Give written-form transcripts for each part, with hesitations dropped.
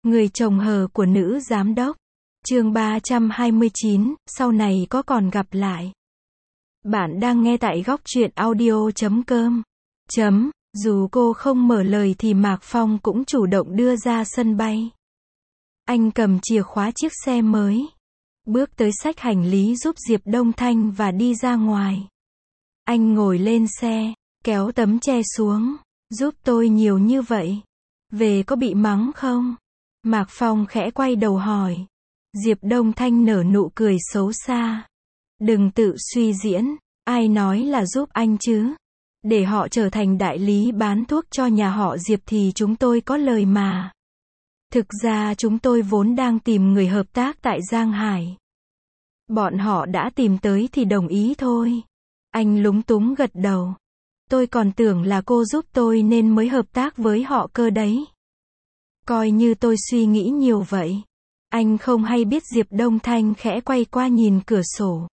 Người chồng hờ của nữ giám đốc. Chương 329, sau này có còn gặp lại. Bạn đang nghe tại góc truyện audio.com. Dù cô không mở lời thì Mạc Phong cũng chủ động đưa ra sân bay. Anh cầm chìa khóa chiếc xe mới, bước tới xách hành lý giúp Diệp Đông Thanh và đi ra ngoài. Anh ngồi lên xe, kéo tấm che xuống. Giúp tôi nhiều như vậy, về có bị mắng không? Mạc Phong khẽ quay đầu hỏi. Diệp Đông Thanh nở nụ cười xấu xa. Đừng tự suy diễn, ai nói là giúp anh chứ? Để họ trở thành đại lý bán thuốc cho nhà họ Diệp thì chúng tôi có lời mà. Thực ra chúng tôi vốn đang tìm người hợp tác tại Giang Hải. Bọn họ đã tìm tới thì đồng ý thôi. Anh lúng túng gật đầu. Tôi còn tưởng là cô giúp tôi nên mới hợp tác với họ cơ đấy. Coi như tôi suy nghĩ nhiều vậy. Anh không hay biết Diệp Đông Thanh khẽ quay qua nhìn cửa sổ.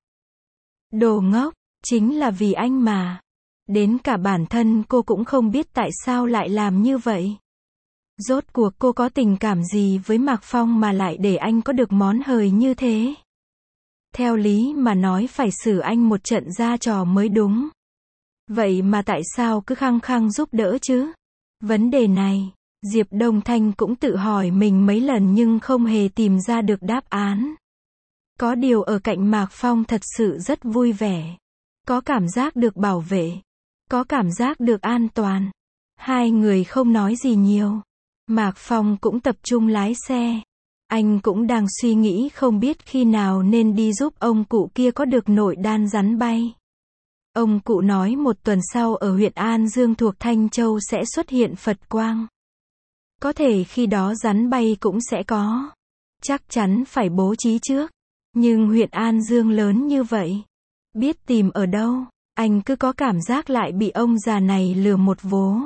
Đồ ngốc, chính là vì anh mà. Đến cả bản thân cô cũng không biết tại sao lại làm như vậy. Rốt cuộc cô có tình cảm gì với Mạc Phong mà lại để anh có được món hời như thế? Theo lý mà nói phải xử anh một trận ra trò mới đúng. Vậy mà tại sao cứ khăng khăng giúp đỡ chứ? Vấn đề này, Diệp Đông Thanh cũng tự hỏi mình mấy lần nhưng không hề tìm ra được đáp án. Có điều ở cạnh Mạc Phong thật sự rất vui vẻ. Có cảm giác được bảo vệ. Có cảm giác được an toàn. Hai người không nói gì nhiều. Mạc Phong cũng tập trung lái xe. Anh cũng đang suy nghĩ không biết khi nào nên đi giúp ông cụ kia có được nội đan rắn bay. Ông cụ nói một tuần sau ở huyện An Dương thuộc Thanh Châu sẽ xuất hiện Phật quang. Có thể khi đó rắn bay cũng sẽ có. Chắc chắn phải bố trí trước. Nhưng huyện An Dương lớn như vậy, biết tìm ở đâu, anh cứ có cảm giác lại bị ông già này lừa một vố.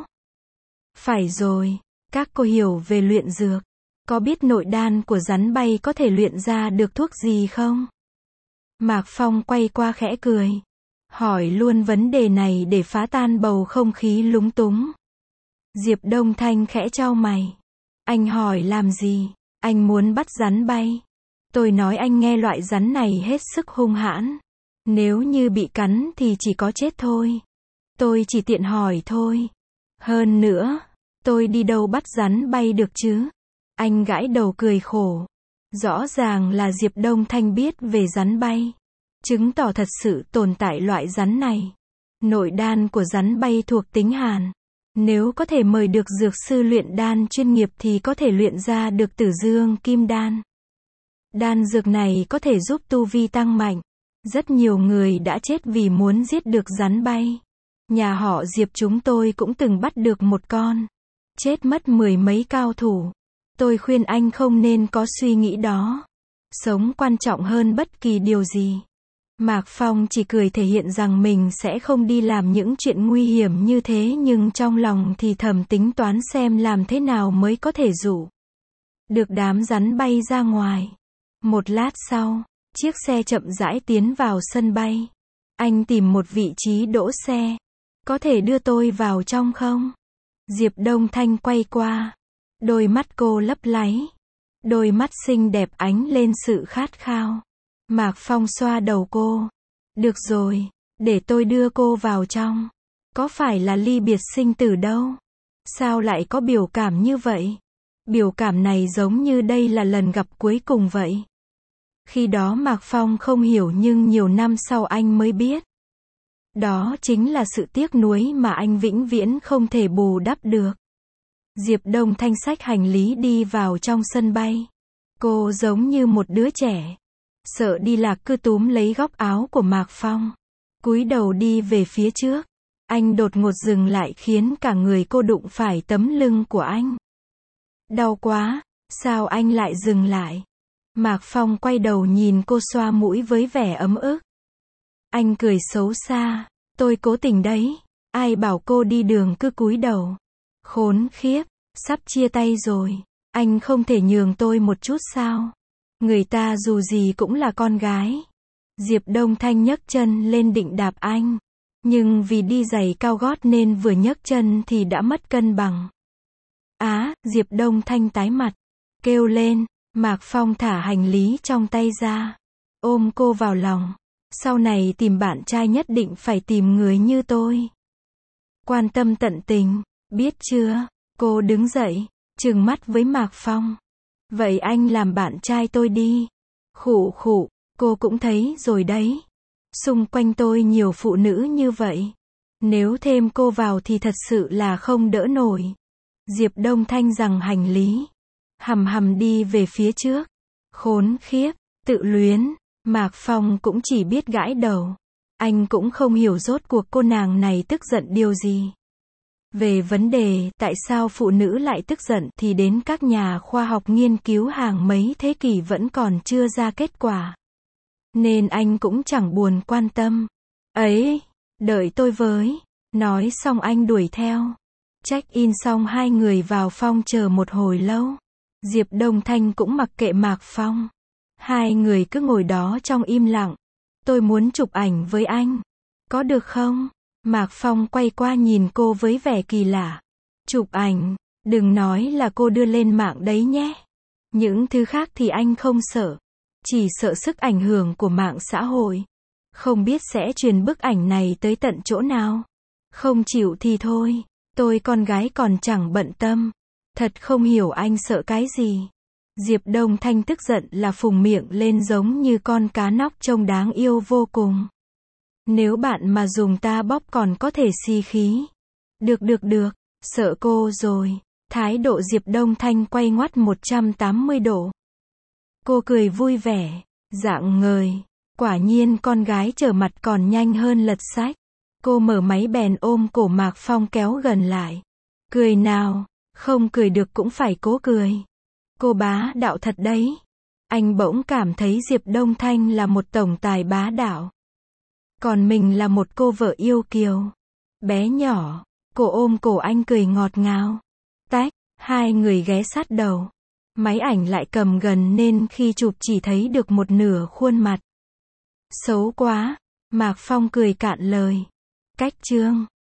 Phải rồi, các cô hiểu về luyện dược. Có biết nội đan của rắn bay có thể luyện ra được thuốc gì không? Mạc Phong quay qua khẽ cười. Hỏi luôn vấn đề này để phá tan bầu không khí lúng túng. Diệp Đông Thanh khẽ chau mày. Anh hỏi làm gì? Anh muốn bắt rắn bay. Tôi nói anh nghe loại rắn này hết sức hung hãn. Nếu như bị cắn thì chỉ có chết thôi. Tôi chỉ tiện hỏi thôi. Hơn nữa, tôi đi đâu bắt rắn bay được chứ? Anh gãi đầu cười khổ. Rõ ràng là Diệp Đông Thanh biết về rắn bay. Chứng tỏ thật sự tồn tại loại rắn này. Nội đan của rắn bay thuộc tính hàn. Nếu có thể mời được dược sư luyện đan chuyên nghiệp thì có thể luyện ra được Tử Dương Kim Đan. Đan dược này có thể giúp tu vi tăng mạnh. Rất nhiều người đã chết vì muốn giết được rắn bay. Nhà họ Diệp chúng tôi cũng từng bắt được một con. Chết mất mười mấy cao thủ. Tôi khuyên anh không nên có suy nghĩ đó. Sống quan trọng hơn bất kỳ điều gì. Mạc Phong chỉ cười thể hiện rằng mình sẽ không đi làm những chuyện nguy hiểm như thế nhưng trong lòng thì thầm tính toán xem làm thế nào mới có thể dụ được đám rắn bay ra ngoài. Một lát sau, chiếc xe chậm rãi tiến vào sân bay. Anh tìm một vị trí đỗ xe. Có thể đưa tôi vào trong không? Diệp Đông Thanh quay qua. Đôi mắt cô lấp láy. Đôi mắt xinh đẹp ánh lên sự khát khao. Mạc Phong xoa đầu cô. Được rồi, để tôi đưa cô vào trong. Có phải là ly biệt sinh tử đâu? Sao lại có biểu cảm như vậy? Biểu cảm này giống như đây là lần gặp cuối cùng vậy. Khi đó Mạc Phong không hiểu nhưng nhiều năm sau anh mới biết. Đó chính là sự tiếc nuối mà anh vĩnh viễn không thể bù đắp được. Diệp Đông Thanh xách hành lý đi vào trong sân bay. Cô giống như một đứa trẻ. Sợ đi lạc cứ túm lấy góc áo của Mạc Phong. Cúi đầu đi về phía trước. Anh đột ngột dừng lại khiến cả người cô đụng phải tấm lưng của anh. Đau quá, sao anh lại dừng lại? Mạc Phong quay đầu nhìn cô xoa mũi với vẻ ấm ức. Anh cười xấu xa. Tôi cố tình đấy. Ai bảo cô đi đường cứ cúi đầu. Khốn khiếp, sắp chia tay rồi. Anh không thể nhường tôi một chút sao? Người ta dù gì cũng là con gái. Diệp Đông Thanh nhấc chân lên định đạp anh. Nhưng vì đi giày cao gót nên vừa nhấc chân thì đã mất cân bằng. Diệp Đông Thanh tái mặt. kêu lên. Mạc Phong thả hành lý trong tay ra, ôm cô vào lòng. Sau này tìm bạn trai nhất định phải tìm người như tôi. Quan tâm tận tình, biết chưa? Cô đứng dậy, trừng mắt với Mạc Phong. Vậy anh làm bạn trai tôi đi. Khụ khụ, cô cũng thấy rồi đấy. Xung quanh tôi nhiều phụ nữ như vậy. Nếu thêm cô vào thì thật sự là không đỡ nổi. Diệp Đông Thanh giằng hành lý, hầm hầm đi về phía trước. Khốn khiếp, tự luyến. Mạc Phong cũng chỉ biết gãi đầu. Anh cũng không hiểu rốt cuộc cô nàng này tức giận điều gì. Về vấn đề tại sao phụ nữ lại tức giận thì đến các nhà khoa học nghiên cứu hàng mấy thế kỷ vẫn còn chưa ra kết quả. Nên anh cũng chẳng buồn quan tâm. Ấy, đợi tôi với. Nói xong anh đuổi theo. Check-in xong hai người vào phòng chờ một hồi lâu. Diệp Đông Thanh cũng mặc kệ Mạc Phong. Hai người cứ ngồi đó trong im lặng. Tôi muốn chụp ảnh với anh. Có được không? Mạc Phong quay qua nhìn cô với vẻ kỳ lạ. Chụp ảnh, đừng nói là cô đưa lên mạng đấy nhé. Những thứ khác thì anh không sợ. Chỉ sợ sức ảnh hưởng của mạng xã hội. Không biết sẽ truyền bức ảnh này tới tận chỗ nào. Không chịu thì thôi. Tôi con gái còn chẳng bận tâm. Thật không hiểu anh sợ cái gì. Diệp Đông Thanh tức giận là phùng miệng lên giống như con cá nóc trông đáng yêu vô cùng. Nếu bạn mà dùng ta bóp còn có thể xì khí. Được, sợ cô rồi. Thái độ Diệp Đông Thanh quay ngoắt 180 độ. Cô cười vui vẻ, rạng ngời. Quả nhiên con gái trở mặt còn nhanh hơn lật sách. Cô mở máy bèn ôm cổ Mạc Phong kéo gần lại. Cười nào, không cười được cũng phải cố cười. Cô bá đạo thật đấy. Anh bỗng cảm thấy Diệp Đông Thanh là một tổng tài bá đạo. Còn mình là một cô vợ yêu kiều. Bé nhỏ, cô ôm cổ anh cười ngọt ngào. Tách, hai người ghé sát đầu. Máy ảnh lại cầm gần nên khi chụp chỉ thấy được một nửa khuôn mặt. Xấu quá, Mạc Phong cười cạn lời. Cách chương